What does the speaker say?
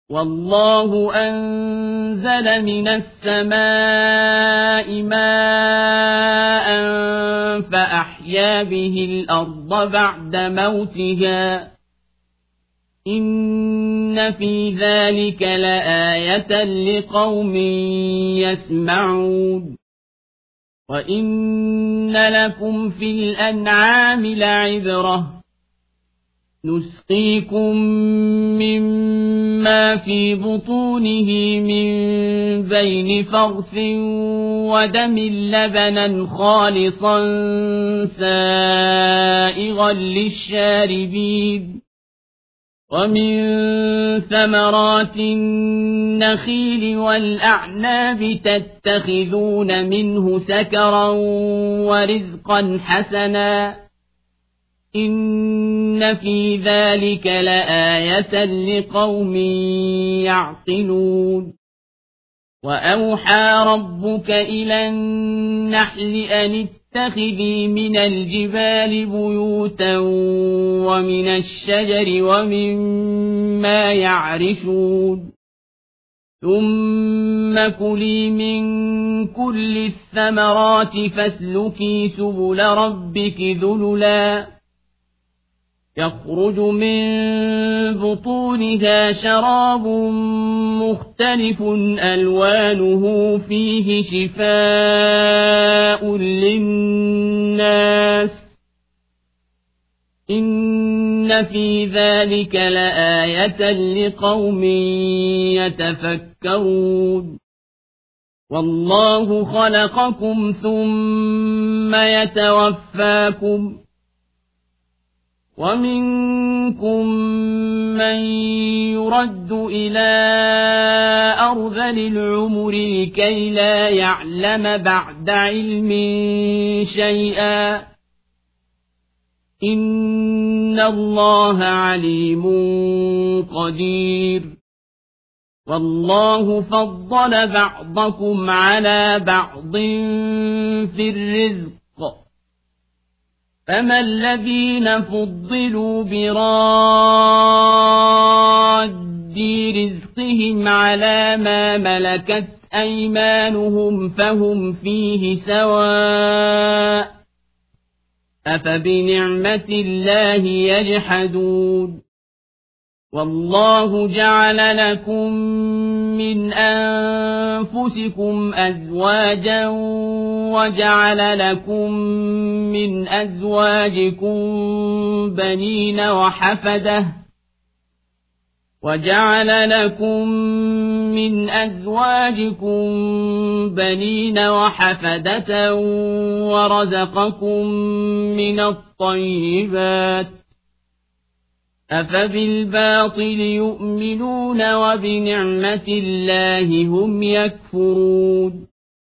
والله أنزل من السماء ماء فأحيا به الأرض بعد موتها إن في ذلك لآية لقوم يسمعون وإن لكم في الأنعام لعبرة نسقيكم مما في بطونه من بين فرث ودم لبنا خالصا سائغا للشاربين ومن ثمرات النخيل والأعناب تتخذون منه سكرا ورزقا حسنا إن في ذلك لآية لقوم يعقلون وأوحى ربك إلى النحل أن اتخذي من الجبال بيوتا ومن الشجر ومما يعرشون ثم كلي من كل الثمرات فاسلكي سبل ربك ذللا يخرج من بطونها شراب مختلف ألوانه فيه شفاء للناس إن في ذلك لآية لقوم يتفكرون والله خلقكم ثم يتوفاكم ومنكم من يرد إلى أرذل العمر لكي لا يعلم بعد علم شيئا إن الله عليم قدير والله فضل بعضكم على بعض في الرزق فما الذين فضلوا براد رزقهم على ما ملكت أيمانهم فهم فيه سواء أفبنعمة الله يجحدون والله جعل لكم من أنفسكم أزواجا وجعل لكم من أزواجكم بنين وحفدة ورزقكم من الطيبات أفبالباطل يؤمنون وبنعمة الله هم يكفرون